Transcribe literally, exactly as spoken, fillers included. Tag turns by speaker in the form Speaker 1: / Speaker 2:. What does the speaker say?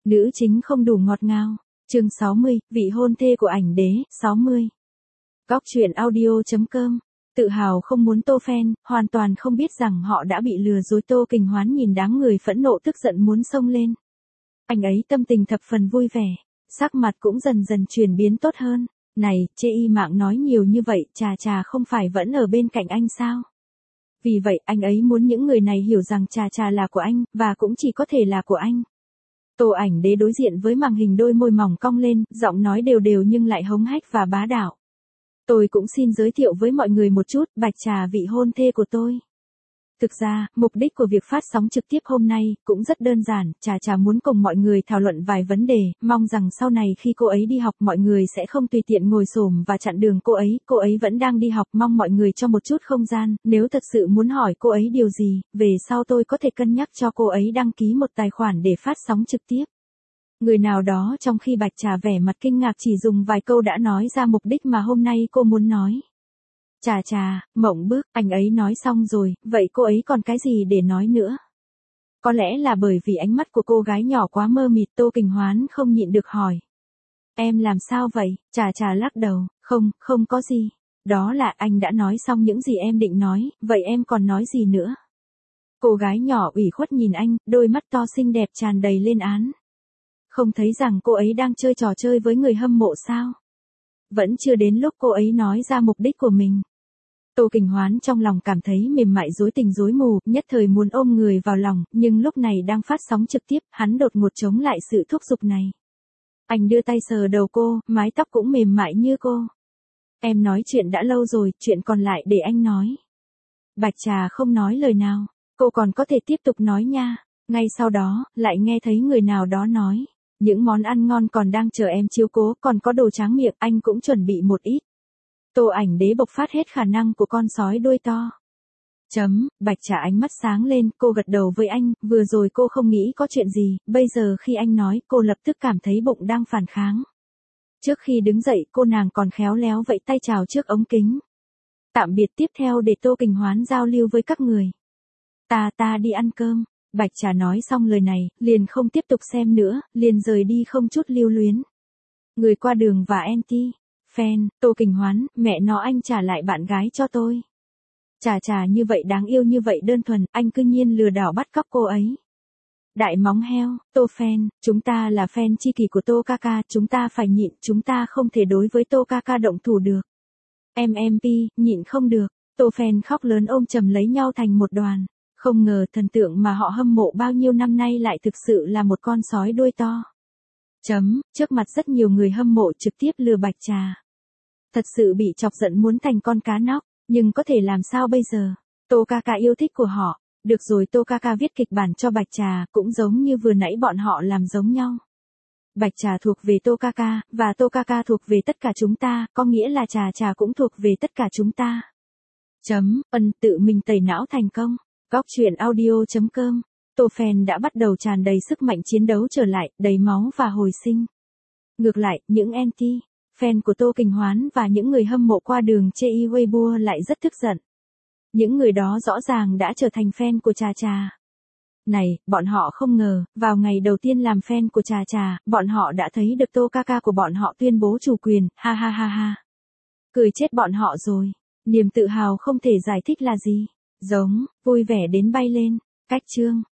Speaker 1: Nữ chính không đủ ngọt ngào. Chương sáu mươi, vị hôn thê của ảnh đế, sáu mươi. Góc truyện audio.com. Tự hào không muốn Tô fan, hoàn toàn không biết rằng họ đã bị lừa dối. Tô Kình Hoán nhìn đám người phẫn nộ tức giận muốn xông lên. Anh ấy tâm tình thập phần vui vẻ, sắc mặt cũng dần dần chuyển biến tốt hơn. Này, chê y mạng nói nhiều như vậy, chà chà không phải vẫn ở bên cạnh anh sao? Vì vậy anh ấy muốn những người này hiểu rằng chà chà là của anh, và cũng chỉ có thể là của anh. Tô ảnh đế đối diện với màn hình, đôi môi mỏng cong lên, giọng nói đều đều nhưng lại hống hách và bá đạo. Tôi cũng xin giới thiệu với mọi người một chút, Bạch Trà vị hôn thê của tôi. Thực ra, mục đích của việc phát sóng trực tiếp hôm nay cũng rất đơn giản, Trà Trà muốn cùng mọi người thảo luận vài vấn đề, mong rằng sau này khi cô ấy đi học mọi người sẽ không tùy tiện ngồi xổm và chặn đường cô ấy, cô ấy vẫn đang đi học, mong mọi người cho một chút không gian, nếu thật sự muốn hỏi cô ấy điều gì, về sau tôi có thể cân nhắc cho cô ấy đăng ký một tài khoản để phát sóng trực tiếp. Người nào đó trong khi Bạch Trà vẻ mặt kinh ngạc chỉ dùng vài câu đã nói ra mục đích mà hôm nay cô muốn nói. Chà chà, mộng bức, anh ấy nói xong rồi, vậy cô ấy còn cái gì để nói nữa? Có lẽ là bởi vì ánh mắt của cô gái nhỏ quá mơ mịt, Tô Kình Hoán không nhịn được hỏi. Em làm sao vậy? Chà chà lắc đầu, không, không có gì. Đó là anh đã nói xong những gì em định nói, vậy em còn nói gì nữa? Cô gái nhỏ ủy khuất nhìn anh, đôi mắt to xinh đẹp tràn đầy lên án. Không thấy rằng cô ấy đang chơi trò chơi với người hâm mộ sao? Vẫn chưa đến lúc cô ấy nói ra mục đích của mình. Tô Kình Hoán trong lòng cảm thấy mềm mại rối tình rối mù, nhất thời muốn ôm người vào lòng, nhưng lúc này đang phát sóng trực tiếp, hắn đột ngột chống lại sự thúc giục này. Anh đưa tay sờ đầu cô, mái tóc cũng mềm mại như cô. Em nói chuyện đã lâu rồi, chuyện còn lại để anh nói. Bạch Trà không nói lời nào, cô còn có thể tiếp tục nói nha. Ngay sau đó, lại nghe thấy người nào đó nói. Những món ăn ngon còn đang chờ em chiếu cố, còn có đồ tráng miệng, anh cũng chuẩn bị một ít. Tô ảnh đế bộc phát hết khả năng của con sói đuôi to. Chấm, Bạch Trà ánh mắt sáng lên, cô gật đầu với anh, vừa rồi cô không nghĩ có chuyện gì, bây giờ khi anh nói, cô lập tức cảm thấy bụng đang phản kháng. Trước khi đứng dậy, cô nàng còn khéo léo vẫy tay chào trước ống kính. Tạm biệt tiếp theo để Tô Kình Hoán giao lưu với các người. Ta ta đi ăn cơm. Bạch Trà nói xong lời này, liền không tiếp tục xem nữa, liền rời đi không chút lưu luyến. Người qua đường và anti, fan, Tô Kình Hoán, mẹ nó anh trả lại bạn gái cho tôi. Chà chà như vậy đáng yêu như vậy đơn thuần, anh cư nhiên lừa đảo bắt cóc cô ấy. Đại móng heo, Tô fan, chúng ta là fan chi kỷ của Tô Kaka, chúng ta phải nhịn, chúng ta không thể đối với Tô Kaka động thủ được. em em pê, nhịn không được, Tô fan khóc lớn ôm chầm lấy nhau thành một đoàn. Không ngờ thần tượng mà họ hâm mộ bao nhiêu năm nay lại thực sự là một con sói đuôi to. Chấm, trước mặt rất nhiều người hâm mộ trực tiếp lừa Bạch Trà. Thật sự bị chọc giận muốn thành con cá nóc, nhưng có thể làm sao bây giờ? Tô Kaka yêu thích của họ, được rồi Tô Kaka viết kịch bản cho Bạch Trà, cũng giống như vừa nãy bọn họ làm giống nhau. Bạch Trà thuộc về Tô Kaka, và Tô Kaka thuộc về tất cả chúng ta, có nghĩa là Trà Trà cũng thuộc về tất cả chúng ta. Chấm, ân tự mình tẩy não thành công. Góc truyện audio.com. Tô fan đã bắt đầu tràn đầy sức mạnh chiến đấu trở lại, đầy máu và hồi sinh. Ngược lại, những anti, fan của Tô Kình Hoán và những người hâm mộ qua đường chê y Weibo lại rất tức giận. Những người đó rõ ràng đã trở thành fan của Trà Trà. Này, bọn họ không ngờ, vào ngày đầu tiên làm fan của Trà Trà, bọn họ đã thấy được Tô Kaka của bọn họ tuyên bố chủ quyền, ha ha ha ha. Cười chết bọn họ rồi, niềm tự hào không thể giải thích là gì. Giống, vui vẻ đến bay lên, cách chương.